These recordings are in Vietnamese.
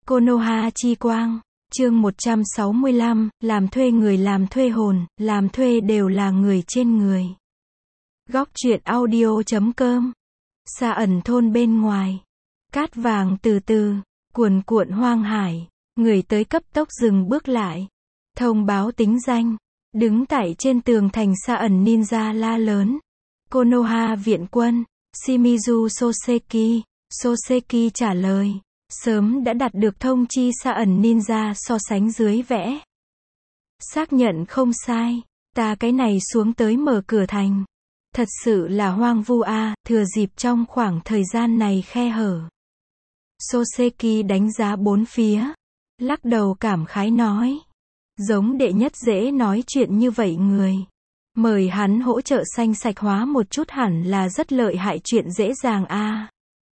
Konoha chi quang, chương 165, làm thuê người làm thuê hồn, làm thuê đều là người trên người. Góc truyện audio.com. Xa ẩn thôn bên ngoài. Cát vàng từ từ, cuồn cuộn hoang hải, người tới cấp tốc dừng bước lại. Thông báo tính danh, đứng tại trên tường thành xa ẩn ninja la lớn. Konoha viện quân, Shimizu Soseki. Soseki trả lời. Sớm đã đạt được thông chi xa ẩn ninja so sánh dưới vẽ. Xác nhận không sai, ta cái này xuống tới mở cửa thành. Thật sự là hoang vu a, thừa dịp trong khoảng thời gian này khe hở. Soseki đánh giá bốn phía, lắc đầu cảm khái nói. Giống đệ nhất dễ nói chuyện như vậy người. Mời hắn hỗ trợ xanh sạch hóa một chút hẳn là rất lợi hại chuyện dễ dàng a.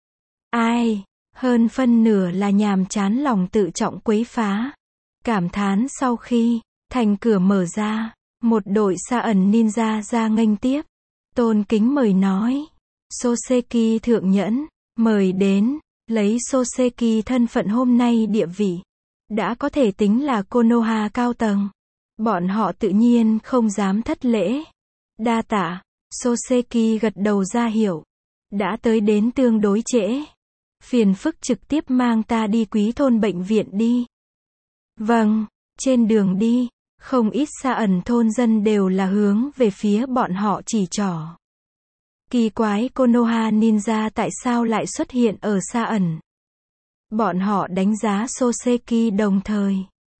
Ai? Hơn phân nửa là nhàm chán lòng tự trọng quấy phá. Cảm thán sau khi thành cửa mở ra, một đội xa ẩn ninja ra nghênh tiếp. Tôn kính mời nói. Soseki thượng nhẫn, mời đến, lấy Soseki thân phận hôm nay địa vị. Đã có thể tính là Konoha cao tầng. Bọn họ tự nhiên không dám thất lễ. Đa tạ, Soseki gật đầu ra hiệu. Đã tới đến tương đối trễ. Phiền phức trực tiếp mang ta đi quý thôn bệnh viện đi. Vâng, trên đường đi, không ít xa ẩn thôn dân đều là hướng về phía bọn họ chỉ trỏ. Kỳ quái Konoha ninja tại sao lại xuất hiện ở xa ẩn? Bọn họ đánh giá Soseki đồng thời.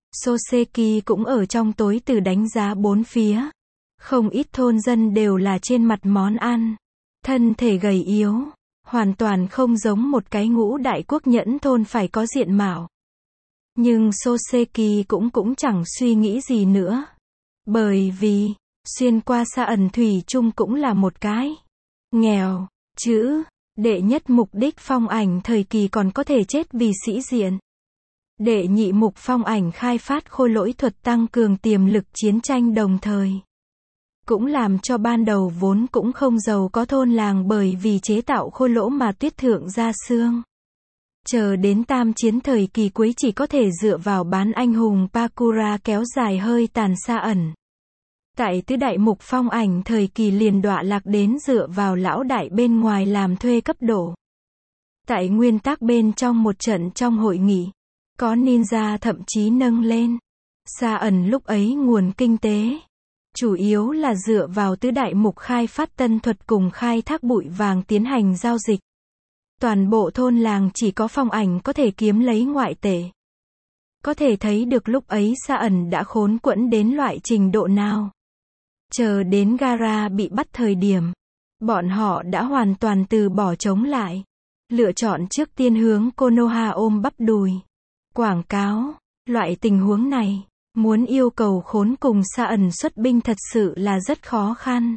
Soseki cũng ở trong tối từ đánh giá bốn phía. Không ít thôn dân đều là trên mặt món ăn. Thân thể gầy yếu. Hoàn toàn không giống một cái ngũ đại quốc nhẫn thôn phải có diện mạo. Nhưng Soseki cũng chẳng suy nghĩ gì nữa. Bởi vì, xuyên qua xa ẩn thủy chung cũng là một cái. Nghèo, chữ, đệ nhất mục đích phong ảnh thời kỳ còn có thể chết vì sĩ diện. Đệ nhị mục phong ảnh khai phát khôi lỗi thuật tăng cường tiềm lực chiến tranh đồng thời. Cũng làm cho ban đầu vốn cũng không giàu có thôn làng bởi vì chế tạo khôi lỗ mà tuyết thượng ra xương. Chờ đến tam chiến thời kỳ cuối chỉ có thể dựa vào bán anh hùng Pakura kéo dài hơi tàn xa ẩn. Tại tứ đại mục phong ảnh thời kỳ liền đọa lạc đến dựa vào lão đại bên ngoài làm thuê cấp độ. Tại nguyên tắc bên trong một trận trong hội nghị, có ninja thậm chí nâng lên. Xa ẩn lúc ấy nguồn kinh tế. Chủ yếu là dựa vào tứ đại mục khai phát tân thuật cùng khai thác bụi vàng tiến hành giao dịch. Toàn bộ thôn làng chỉ có phong ảnh có thể kiếm lấy ngoại tệ. Có thể thấy được lúc ấy xa ẩn đã khốn quẫn đến loại trình độ nào. Chờ đến Gara bị bắt thời điểm, bọn họ đã hoàn toàn từ bỏ chống lại. Lựa chọn trước tiên hướng Konoha ôm bắp đùi. Quảng cáo, loại tình huống này. Muốn yêu cầu khốn cùng xa ẩn xuất binh thật sự là rất khó khăn.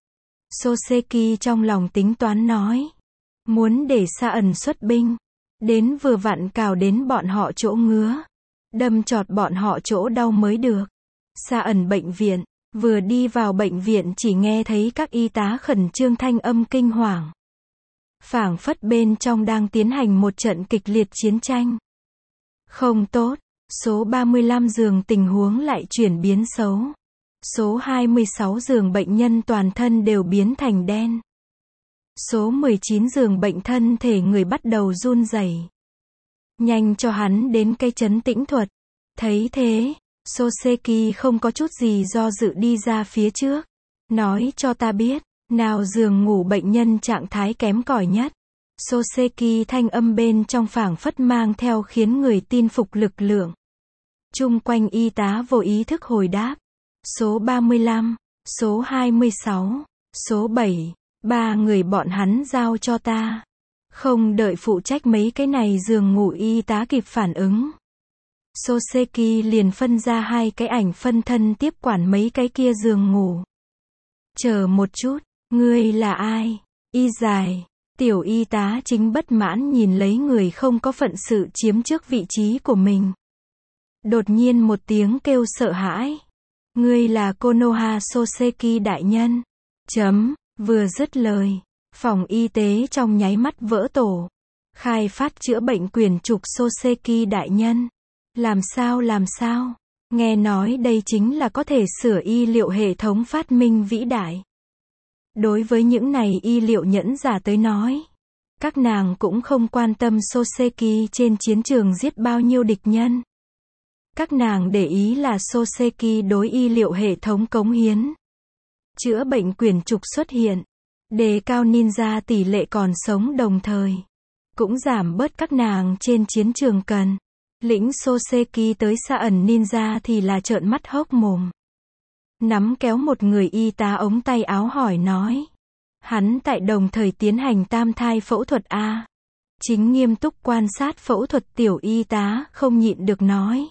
Soseki trong lòng tính toán nói. Muốn để xa ẩn xuất binh. Đến vừa vặn cào đến bọn họ chỗ ngứa. Đâm chọt bọn họ chỗ đau mới được. Xa ẩn bệnh viện. Vừa đi vào bệnh viện chỉ nghe thấy các y tá khẩn trương thanh âm kinh hoàng. Phảng phất bên trong đang tiến hành một trận kịch liệt chiến tranh. Không tốt. Số 35 giường tình huống lại chuyển biến xấu. Số 26 giường bệnh nhân toàn thân đều biến thành đen. Số 19 giường bệnh thân thể người bắt đầu run rẩy. Nhanh cho hắn đến cây trấn tĩnh thuật. Thấy thế, Soseki không có chút gì do dự đi ra phía trước. Nói cho ta biết, nào giường ngủ bệnh nhân trạng thái kém cỏi nhất. Soseki thanh âm bên trong phảng phất mang theo khiến người tin phục lực lượng. Chung quanh y tá vô ý thức hồi đáp. Số 35, số 26, số 7, ba người bọn hắn giao cho ta. Không đợi phụ trách mấy cái này giường ngủ y tá kịp phản ứng. Soseki liền phân ra hai cái ảnh phân thân tiếp quản mấy cái kia giường ngủ. Chờ một chút, ngươi là ai? Y dài. Tiểu y tá chính bất mãn nhìn lấy người không có phận sự chiếm trước vị trí của mình. Đột nhiên một tiếng kêu sợ hãi. Ngươi là Konoha Soseki đại nhân. Vừa dứt lời. Phòng y tế trong nháy mắt vỡ tổ. Khai phát chữa bệnh quyển trục Soseki đại nhân. Làm sao? Nghe nói đây chính là có thể sửa y liệu hệ thống phát minh vĩ đại. Đối với những này y liệu nhẫn giả tới nói, các nàng cũng không quan tâm Soseki trên chiến trường giết bao nhiêu địch nhân. Các nàng để ý là Soseki đối y liệu hệ thống cống hiến. Chữa bệnh quyển trục xuất hiện, đề cao ninja tỷ lệ còn sống đồng thời, cũng giảm bớt các nàng trên chiến trường cần. Lĩnh Soseki tới xa ẩn ninja thì là trợn mắt hốc mồm. Nắm kéo một người y tá ống tay áo hỏi nói. Hắn tại đồng thời tiến hành tam thai phẫu thuật A. Chính nghiêm túc quan sát phẫu thuật tiểu y tá không nhịn được nói.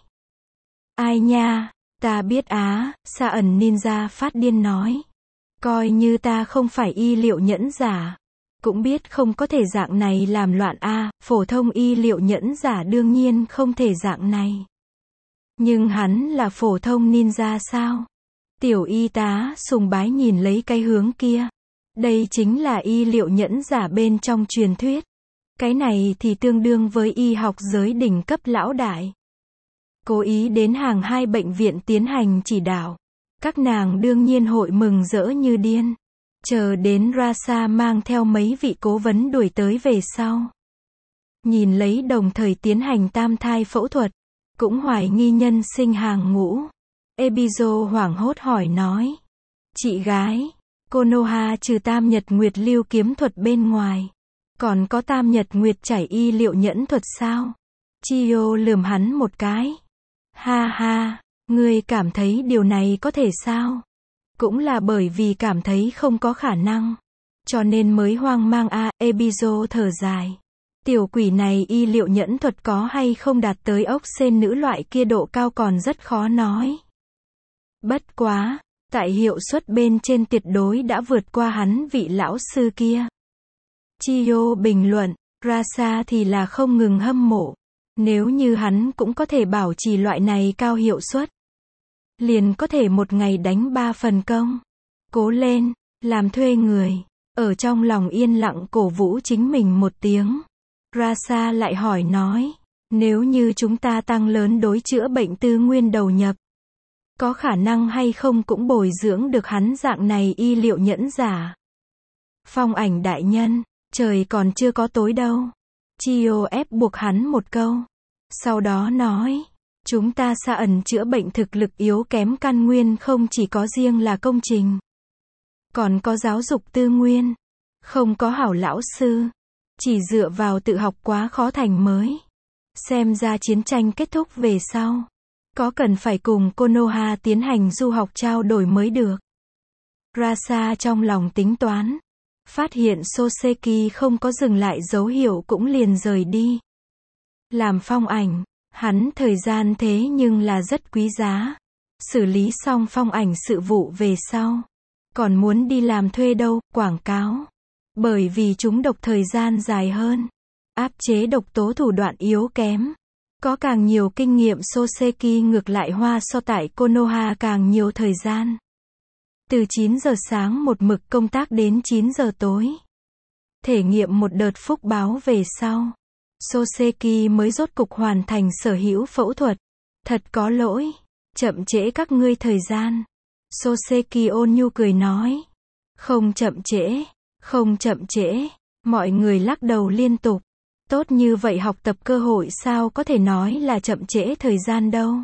Ai nha, ta biết á, xa ẩn ninja phát điên nói. Coi như ta không phải y liệu nhẫn giả. Cũng biết không có thể dạng này làm loạn A, phổ thông y liệu nhẫn giả đương nhiên không thể dạng này. Nhưng hắn là phổ thông ninja sao? Tiểu y tá sùng bái nhìn lấy cái hướng kia. Đây chính là y liệu nhẫn giả bên trong truyền thuyết. Cái này thì tương đương với y học giới đỉnh cấp lão đại. Cố ý đến hàng hai bệnh viện tiến hành chỉ đạo. Các nàng đương nhiên hội mừng rỡ như điên. Chờ đến Rasa mang theo mấy vị cố vấn đuổi tới về sau. Nhìn lấy đồng thời tiến hành tam thai phẫu thuật. Cũng hoài nghi nhân sinh hàng ngũ. Ebizo hoảng hốt hỏi nói. Chị gái, Konoha trừ tam nhật nguyệt lưu kiếm thuật bên ngoài. Còn có tam nhật nguyệt chảy y liệu nhẫn thuật sao? Chiyo lườm hắn một cái. Ha ha, ngươi cảm thấy điều này có thể sao? Cũng là bởi vì cảm thấy không có khả năng. Cho nên mới hoang mang a. Ebizo thở dài. Tiểu quỷ này y liệu nhẫn thuật có hay không đạt tới ốc sên nữ loại kia độ cao còn rất khó nói. Bất quá, tại hiệu suất bên trên tuyệt đối đã vượt qua hắn vị lão sư kia. Chiyo bình luận, Rasa thì là không ngừng hâm mộ. Nếu như hắn cũng có thể bảo trì loại này cao hiệu suất, liền có thể một ngày đánh 3 phần công. Cố lên, làm thuê người. Ở trong lòng yên lặng cổ vũ chính mình một tiếng. Rasa lại hỏi nói, nếu như chúng ta tăng lớn đối chữa bệnh tư nguyên đầu nhập, có khả năng hay không cũng bồi dưỡng được hắn dạng này y liệu nhẫn giả. Phong ảnh đại nhân, trời còn chưa có tối đâu. Chiyo ép buộc hắn một câu. Sau đó nói, chúng ta xa ẩn chữa bệnh thực lực yếu kém căn nguyên không chỉ có riêng là công trình. Còn có giáo dục tư nguyên. Không có hảo lão sư. Chỉ dựa vào tự học quá khó thành mới. Xem ra chiến tranh kết thúc về sau. Có cần phải cùng Konoha tiến hành du học trao đổi mới được. Rasa trong lòng tính toán. Phát hiện Soseki không có dừng lại dấu hiệu cũng liền rời đi. Làm phong ảnh, hắn thời gian thế nhưng là rất quý giá. Xử lý xong phong ảnh sự vụ về sau. Còn muốn đi làm thuê đâu, quảng cáo. Bởi vì chúng độc thời gian dài hơn. Áp chế độc tố thủ đoạn yếu kém. Có càng nhiều kinh nghiệm Soseki ngược lại hoa so tại Konoha càng nhiều thời gian. Từ 9 giờ sáng một mực công tác đến 9 giờ tối. Thể nghiệm một đợt phúc báo về sau. Soseki mới rốt cục hoàn thành sở hữu phẫu thuật. Thật có lỗi. Chậm trễ các ngươi thời gian. Soseki ôn nhu cười nói. Không chậm trễ. Không chậm trễ. Mọi người lắc đầu liên tục. Tốt như vậy học tập cơ hội sao có thể nói là chậm trễ thời gian đâu.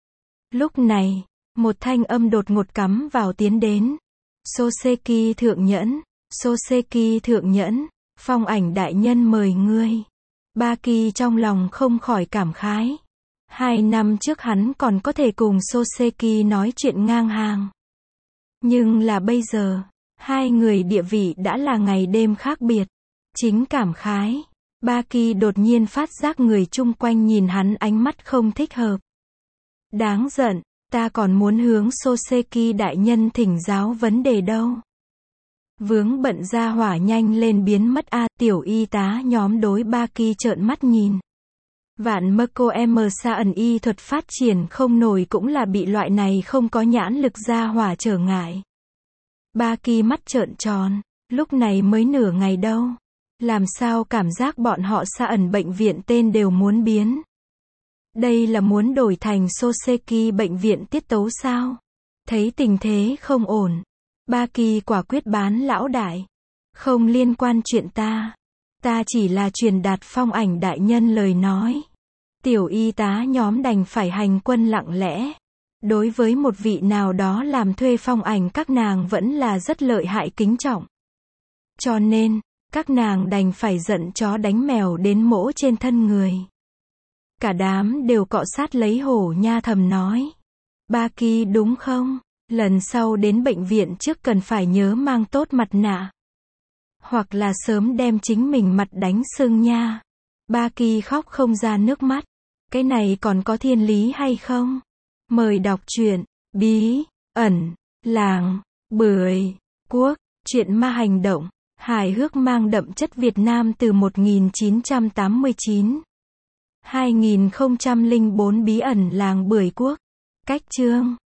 Lúc này, một thanh âm đột ngột cắm vào tiến đến. Soseki thượng nhẫn. Soseki thượng nhẫn. Phong ảnh đại nhân mời ngươi. Baki trong lòng không khỏi cảm khái. 2 năm trước hắn còn có thể cùng Soseki nói chuyện ngang hàng. Nhưng là bây giờ, hai người địa vị đã là ngày đêm khác biệt. Chính cảm khái. Baki đột nhiên phát giác người chung quanh nhìn hắn ánh mắt không thích hợp. Đáng giận, ta còn muốn hướng Soseki đại nhân thỉnh giáo vấn đề đâu. Vướng bận ra hỏa nhanh lên biến mất a. Tiểu y tá nhóm đối Baki trợn mắt nhìn. Vạn Mako Sa ẩn y thuật phát triển không nổi cũng là bị loại này không có nhãn lực ra hỏa trở ngại. Baki mắt trợn tròn, lúc này mới nửa ngày đâu. Làm sao cảm giác bọn họ xa ẩn bệnh viện tên đều muốn biến. Đây là muốn đổi thành Soseki bệnh viện tiết tấu sao? Thấy tình thế không ổn. Baki quả quyết bán lão đại. Không liên quan chuyện ta. Ta chỉ là truyền đạt Phong Ảnh đại nhân lời nói. Tiểu y tá nhóm đành phải hành quân lặng lẽ. Đối với một vị nào đó làm thuê Phong Ảnh các nàng vẫn là rất lợi hại kính trọng. Cho nên, các nàng đành phải giận chó đánh mèo đến mỗ trên thân người. Cả đám đều cọ sát lấy Hổ Nha thầm nói. Baki đúng không? Lần sau đến bệnh viện trước cần phải nhớ mang tốt mặt nạ. Hoặc là sớm đem chính mình mặt đánh sưng nha. Baki khóc không ra nước mắt. Cái này còn có thiên lý hay không? Mời đọc truyện Bí ẩn làng Bưởi Quốc, truyện ma hành động, hài hước mang đậm chất Việt Nam từ 1989. 2004 Bí ẩn làng Bưởi Quốc. Cách chương